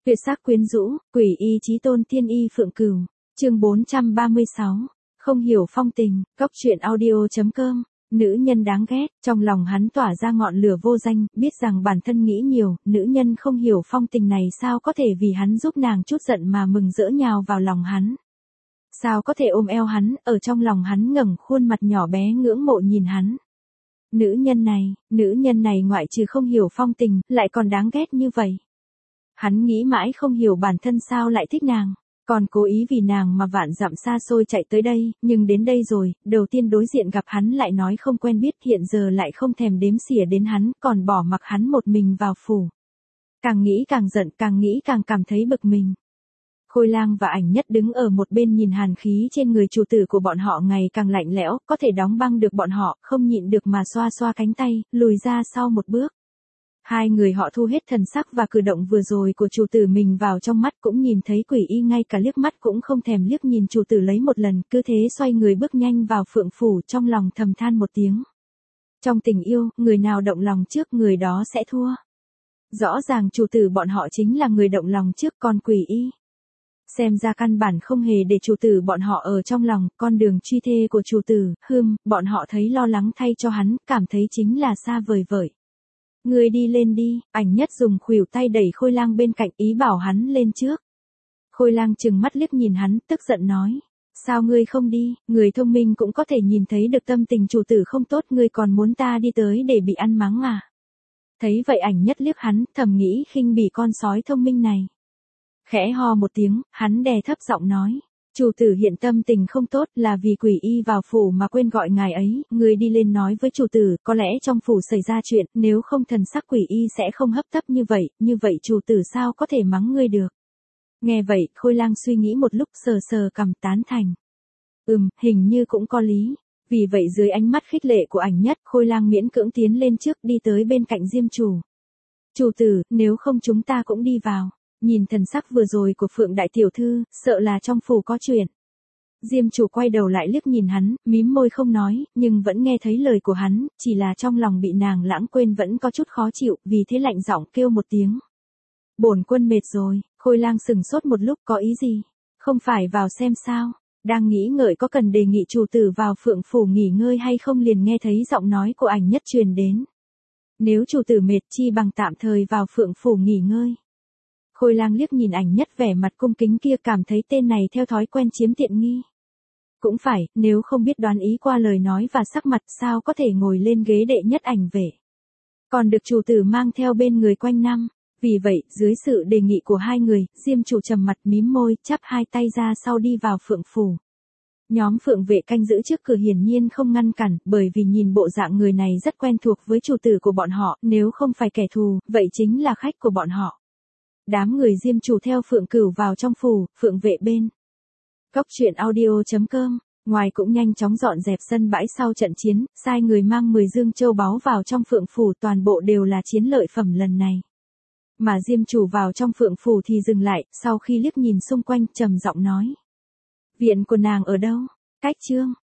Tuyệt sắc quyến rũ, quỷ y chí tôn tiên y phượng cửu. Chương 436. Không hiểu phong tình, Cốc truyện audio.com. Nữ nhân đáng ghét, trong lòng hắn tỏa ra ngọn lửa vô danh, biết rằng bản thân nghĩ nhiều, nữ nhân không hiểu phong tình này sao có thể vì hắn giúp nàng chút giận mà mừng rỡ nhào vào lòng hắn. Sao có thể ôm eo hắn, ở trong lòng hắn ngẩng khuôn mặt nhỏ bé ngưỡng mộ nhìn hắn. Nữ nhân này ngoại trừ không hiểu phong tình, lại còn đáng ghét như vậy. Hắn nghĩ mãi không hiểu bản thân sao lại thích nàng, còn cố ý vì nàng mà vạn dặm xa xôi chạy tới đây, nhưng đến đây rồi, đầu tiên đối diện gặp hắn lại nói không quen biết, hiện giờ lại không thèm đếm xỉa đến hắn, còn bỏ mặc hắn một mình vào phủ. Càng nghĩ càng giận, càng nghĩ càng cảm thấy bực mình. Khôi Lang và Ảnh Nhất đứng ở một bên nhìn hàn khí trên người chủ tử của bọn họ ngày càng lạnh lẽo, có thể đóng băng được bọn họ, không nhịn được mà xoa xoa cánh tay, lùi ra sau một bước. Hai người họ thu hết thần sắc và cử động vừa rồi của chủ tử mình vào trong mắt, cũng nhìn thấy quỷ y ngay cả liếc mắt cũng không thèm liếc nhìn chủ tử lấy một lần, cứ thế xoay người bước nhanh vào phượng phủ, trong lòng thầm than một tiếng. Trong tình yêu, người nào động lòng trước người đó sẽ thua. Rõ ràng chủ tử bọn họ chính là người động lòng trước, còn quỷ y xem ra căn bản không hề để chủ tử bọn họ ở trong lòng. Con đường truy thê của chủ tử, bọn họ thấy lo lắng thay cho hắn, cảm thấy chính là xa vời vợi. Ngươi đi lên đi, Ảnh Nhất dùng khuỷu tay đẩy Khôi Lang bên cạnh, ý bảo hắn lên trước. Khôi Lang trừng mắt liếc nhìn hắn, tức giận nói. Sao ngươi không đi, người thông minh cũng có thể nhìn thấy được tâm tình chủ tử không tốt, ngươi còn muốn ta đi tới để bị ăn mắng à? Thấy vậy Ảnh Nhất liếc hắn, thầm nghĩ khinh bỉ con sói thông minh này. Khẽ ho một tiếng, hắn đè thấp giọng nói. Chủ tử hiện tâm tình không tốt là vì quỷ y vào phủ mà quên gọi ngài ấy, người đi lên nói với chủ tử, có lẽ trong phủ xảy ra chuyện, nếu không thần sắc quỷ y sẽ không hấp tấp như vậy chủ tử sao có thể mắng ngươi được. Nghe vậy, Khôi Lang suy nghĩ một lúc, sờ sờ cằm tán thành. Hình như cũng có lý. Vì vậy dưới ánh mắt khích lệ của Ảnh Nhất, Khôi Lang miễn cưỡng tiến lên trước, đi tới bên cạnh Diêm chủ. Chủ tử, nếu không chúng ta cũng đi vào. Nhìn thần sắc vừa rồi của Phượng đại tiểu thư, sợ là trong phủ có chuyện. Diêm chủ quay đầu lại liếc nhìn hắn, mím môi không nói, nhưng vẫn nghe thấy lời của hắn, chỉ là trong lòng bị nàng lãng quên vẫn có chút khó chịu, vì thế lạnh giọng kêu một tiếng. Bổn quân mệt rồi. Khôi Lang sừng sốt một lúc, có ý gì? Không phải vào xem sao? Đang nghĩ ngợi có cần đề nghị chủ tử vào Phượng phủ nghỉ ngơi hay không, liền nghe thấy giọng nói của Ảnh Nhất truyền đến. Nếu chủ tử mệt chi bằng tạm thời vào Phượng phủ nghỉ ngơi. Khôi Lang liếc nhìn Ảnh Nhất vẻ mặt cung kính kia, cảm thấy tên này theo thói quen chiếm tiện nghi. Cũng phải, nếu không biết đoán ý qua lời nói và sắc mặt, sao có thể ngồi lên ghế đệ nhất ảnh vệ. Còn được chủ tử mang theo bên người quanh năm. Vì vậy, dưới sự đề nghị của hai người, Diêm chủ trầm mặt mím môi, chắp hai tay ra sau đi vào Phượng phủ. Nhóm phượng vệ canh giữ trước cửa hiển nhiên không ngăn cản, bởi vì nhìn bộ dạng người này rất quen thuộc với chủ tử của bọn họ, nếu không phải kẻ thù, vậy chính là khách của bọn họ. Đám người Diêm chủ theo Phượng cửu vào trong phủ, phượng vệ bên Cốc truyện audio.com. Ngoài cũng nhanh chóng dọn dẹp sân bãi sau trận chiến, sai người mang 10 dương châu báu vào trong Phượng phủ, toàn bộ đều là chiến lợi phẩm lần này. Mà Diêm chủ vào trong Phượng phủ thì dừng lại, sau khi liếc nhìn xung quanh, trầm giọng nói. Viện của nàng ở đâu? Cách Trương.